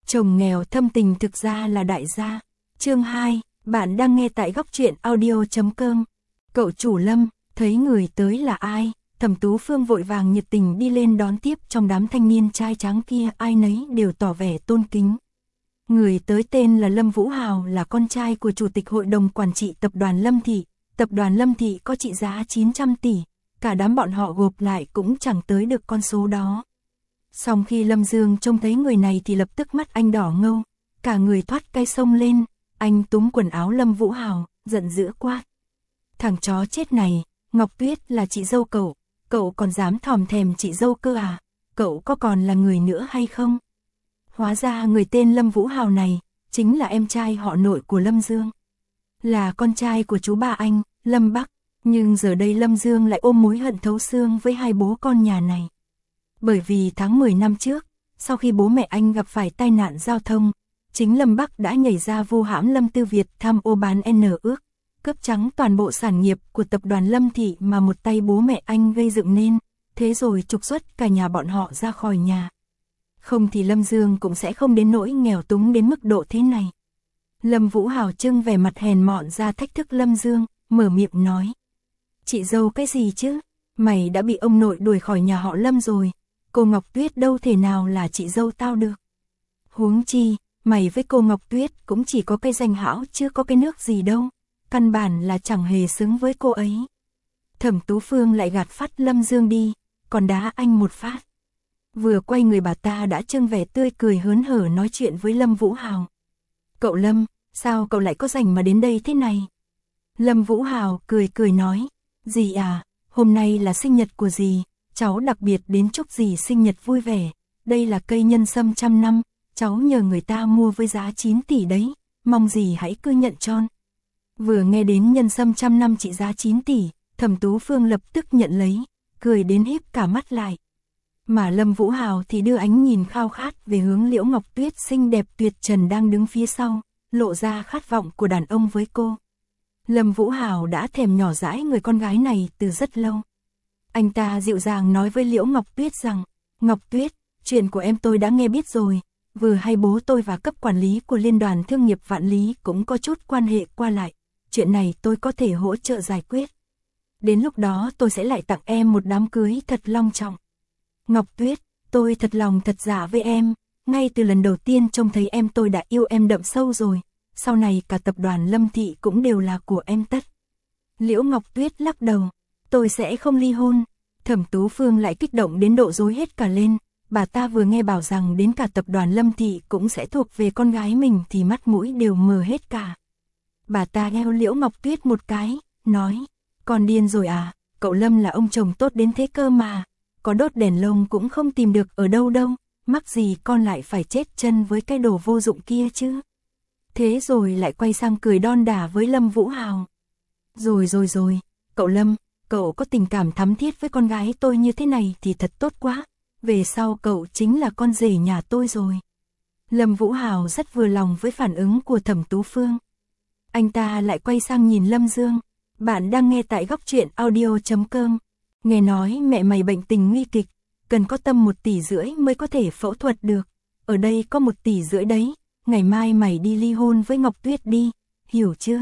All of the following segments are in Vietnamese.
Chồng nghèo thâm tình thực ra là đại gia. Chương 2, bạn đang nghe tại góc truyện audio.com. Cậu chủ Lâm, thấy người tới là ai? Thẩm Tú Phương vội vàng nhiệt tình đi lên đón tiếp, trong đám thanh niên trai tráng kia ai nấy đều tỏ vẻ tôn kính. Người tới tên là Lâm Vũ Hào, là con trai của Chủ tịch Hội đồng Quản trị Tập đoàn Lâm Thị. Tập đoàn Lâm Thị có trị giá 900 tỷ, cả đám bọn họ gộp lại cũng chẳng tới được con số đó. Song khi Lâm Dương trông thấy người này thì lập tức mắt anh đỏ ngầu, cả người thoát cái xông lên, anh túm quần áo Lâm Vũ Hào, giận dữ quát. Thằng chó chết này, Ngọc Tuyết là chị dâu cậu còn dám thòm thèm chị dâu cơ à, cậu có còn là người nữa hay không? Hóa ra người tên Lâm Vũ Hào này, chính là em trai họ nội của Lâm Dương. Là con trai của chú ba anh, Lâm Bắc, nhưng giờ đây Lâm Dương lại ôm mối hận thấu xương với hai bố con nhà này. Bởi vì tháng 10 năm trước, sau khi bố mẹ anh gặp phải tai nạn giao thông, chính Lâm Bắc đã nhảy ra vu hãm Lâm Tư Việt tham ô bán N ước, cướp trắng toàn bộ sản nghiệp của tập đoàn Lâm Thị mà một tay bố mẹ anh gây dựng nên, thế rồi trục xuất cả nhà bọn họ ra khỏi nhà. Không thì Lâm Dương cũng sẽ không đến nỗi nghèo túng đến mức độ thế này. Lâm Vũ Hào trưng vẻ mặt hèn mọn ra thách thức Lâm Dương, mở miệng nói. Chị dâu cái gì chứ, mày đã bị ông nội đuổi khỏi nhà họ Lâm rồi, cô Ngọc Tuyết đâu thể nào là chị dâu tao được. Huống chi, mày với cô Ngọc Tuyết cũng chỉ có cái danh hão chứ có cái nước gì đâu, căn bản là chẳng hề xứng với cô ấy. Thẩm Tú Phương lại gạt phát Lâm Dương đi, còn đá anh một phát. Vừa quay người bà ta đã trưng vẻ tươi cười hớn hở nói chuyện với Lâm Vũ Hào. Cậu Lâm, sao cậu lại có rảnh mà đến đây thế này? Lâm Vũ Hào cười nói, dì à, hôm nay là sinh nhật của dì, cháu đặc biệt đến chúc dì sinh nhật vui vẻ, đây là cây nhân sâm 100 năm, cháu nhờ người ta mua với giá 9 tỷ đấy, mong dì hãy cứ nhận cho. Vừa nghe đến nhân sâm 100 năm trị giá 9 tỷ, Thẩm Tú Phương lập tức nhận lấy, cười đến híp cả mắt lại. Mà Lâm Vũ Hào thì đưa ánh nhìn khao khát về hướng Liễu Ngọc Tuyết xinh đẹp tuyệt trần đang đứng phía sau, lộ ra khát vọng của đàn ông với cô. Lâm Vũ Hào đã thèm nhỏ dãi người con gái này từ rất lâu. Anh ta dịu dàng nói với Liễu Ngọc Tuyết rằng, Ngọc Tuyết, chuyện của em tôi đã nghe biết rồi, vừa hay bố tôi và cấp quản lý của Liên đoàn Thương nghiệp Vạn Lý cũng có chút quan hệ qua lại, chuyện này tôi có thể hỗ trợ giải quyết. Đến lúc đó tôi sẽ lại tặng em một đám cưới thật long trọng. Ngọc Tuyết, tôi thật lòng thật dạ với em, ngay từ lần đầu tiên trông thấy em tôi đã yêu em đậm sâu rồi, sau này cả tập đoàn Lâm Thị cũng đều là của em tất. Liễu Ngọc Tuyết lắc đầu, tôi sẽ không ly hôn. Thẩm Tú Phương lại kích động đến độ rối hết cả lên, bà ta vừa nghe bảo rằng đến cả tập đoàn Lâm Thị cũng sẽ thuộc về con gái mình thì mắt mũi đều mờ hết cả. Bà ta gheo Liễu Ngọc Tuyết một cái, nói, con điên rồi à, cậu Lâm là ông chồng tốt đến thế cơ mà, có đốt đèn lông cũng không tìm được ở đâu đâu, mắc gì con lại phải chết chân với cái đồ vô dụng kia chứ. Thế rồi lại quay sang cười đon đả với Lâm Vũ Hào. Rồi, cậu Lâm, cậu có tình cảm thắm thiết với con gái tôi như thế này thì thật tốt quá, về sau cậu chính là con rể nhà tôi rồi. Lâm Vũ Hào rất vừa lòng với phản ứng của Thẩm Tú Phương. Anh ta lại quay sang nhìn Lâm Dương, bạn đang nghe tại góc truyện audio.com. Nghe nói mẹ mày bệnh tình nguy kịch, cần có tầm 1,5 tỷ mới có thể phẫu thuật được, ở đây có 1,5 tỷ đấy, ngày mai mày đi ly hôn với Ngọc Tuyết đi, hiểu chưa?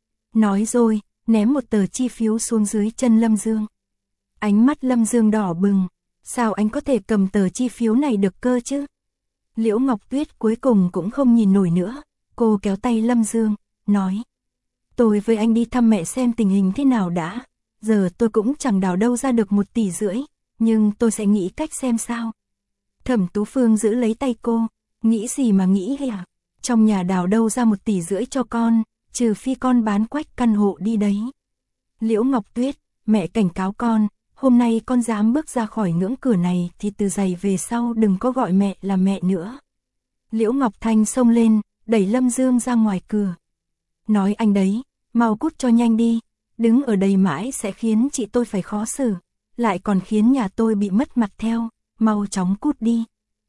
Nói rồi, ném một tờ chi phiếu xuống dưới chân Lâm Dương. Ánh mắt Lâm Dương đỏ bừng, sao anh có thể cầm tờ chi phiếu này được cơ chứ? Liễu Ngọc Tuyết cuối cùng cũng không nhìn nổi nữa, cô kéo tay Lâm Dương, nói. Tôi với anh đi thăm mẹ xem tình hình thế nào đã, giờ tôi cũng chẳng đào đâu ra được 1,5 tỷ, nhưng tôi sẽ nghĩ cách xem sao. Thẩm Tú Phương giữ lấy tay cô, nghĩ gì mà nghĩ à, trong nhà đào đâu ra 1,5 tỷ cho con, trừ phi con bán quách căn hộ đi đấy. Liễu Ngọc Tuyết, mẹ cảnh cáo con, hôm nay con dám bước ra khỏi ngưỡng cửa này thì từ giày về sau đừng có gọi mẹ là mẹ nữa. Liễu Ngọc Thanh xông lên, đẩy Lâm Dương ra ngoài cửa. Nói anh đấy, mau cút cho nhanh đi, đứng ở đây mãi sẽ khiến chị tôi phải khó xử, lại còn khiến nhà tôi bị mất mặt theo, mau chóng cút đi.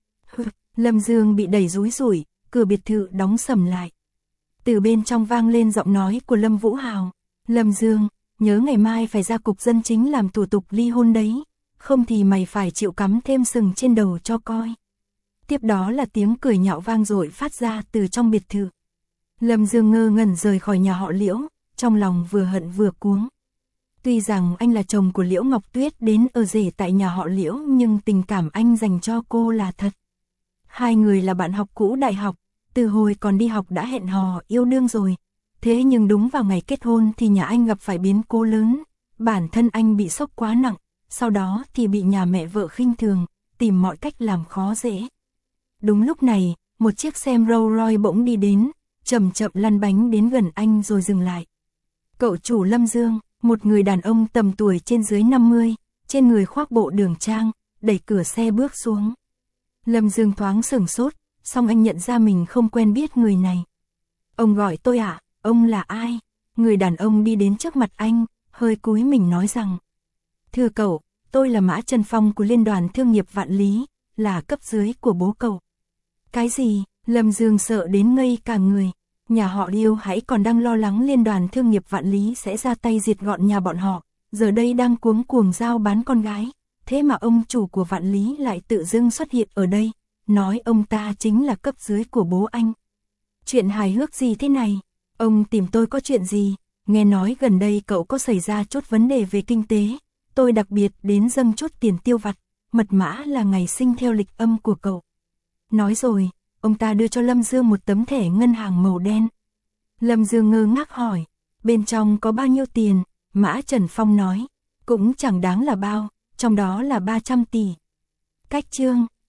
Lâm Dương bị đẩy rúi rủi, cửa biệt thự đóng sầm lại. Từ bên trong vang lên giọng nói của Lâm Vũ Hào. Lâm Dương, nhớ ngày mai phải ra cục dân chính làm thủ tục ly hôn đấy, không thì mày phải chịu cắm thêm sừng trên đầu cho coi. Tiếp đó là tiếng cười nhạo vang dội phát ra từ trong biệt thự. Lâm Dương ngơ ngẩn rời khỏi nhà họ Liễu, trong lòng vừa hận vừa cuống. Tuy rằng anh là chồng của Liễu Ngọc Tuyết đến ở rể tại nhà họ Liễu, nhưng tình cảm anh dành cho cô là thật. Hai người là bạn học cũ đại học, từ hồi còn đi học đã hẹn hò yêu đương rồi. Thế nhưng đúng vào ngày kết hôn thì nhà anh gặp phải biến cố lớn, bản thân anh bị sốc quá nặng, sau đó thì bị nhà mẹ vợ khinh thường, tìm mọi cách làm khó dễ. Đúng lúc này, một chiếc xe Rolls Royce bỗng đi đến, chậm chậm lăn bánh đến gần anh rồi dừng lại. Cậu chủ Lâm Dương, một người đàn ông tầm tuổi trên dưới 50, trên người khoác bộ đường trang, đẩy cửa xe bước xuống. Lâm Dương thoáng sửng sốt, xong anh nhận ra mình không quen biết người này. Ông gọi tôi à, ông là ai? Người đàn ông đi đến trước mặt anh, hơi cúi mình nói rằng. Thưa cậu, tôi là Mã Trần Phong của Liên đoàn Thương nghiệp Vạn Lý, là cấp dưới của bố cậu. Cái gì? Lâm Dương sợ đến ngây cả người. Nhà họ Liêu hãy còn đang lo lắng Liên đoàn Thương nghiệp Vạn Lý sẽ ra tay diệt gọn nhà bọn họ, giờ đây đang cuống cuồng giao bán con gái. Thế mà ông chủ của Vạn Lý lại tự dưng xuất hiện ở đây, nói ông ta chính là cấp dưới của bố anh. Chuyện hài hước gì thế này? Ông tìm tôi có chuyện gì? Nghe nói gần đây cậu có xảy ra chút vấn đề về kinh tế, tôi đặc biệt đến dâng chút tiền tiêu vặt, mật mã là ngày sinh theo lịch âm của cậu. Nói rồi, ông ta đưa cho Lâm Dương một tấm thẻ ngân hàng màu đen. Lâm Dương ngơ ngác hỏi, bên trong có bao nhiêu tiền? Mã Trần Phong nói, cũng chẳng đáng là bao, trong đó là 300 tỷ. Cách chương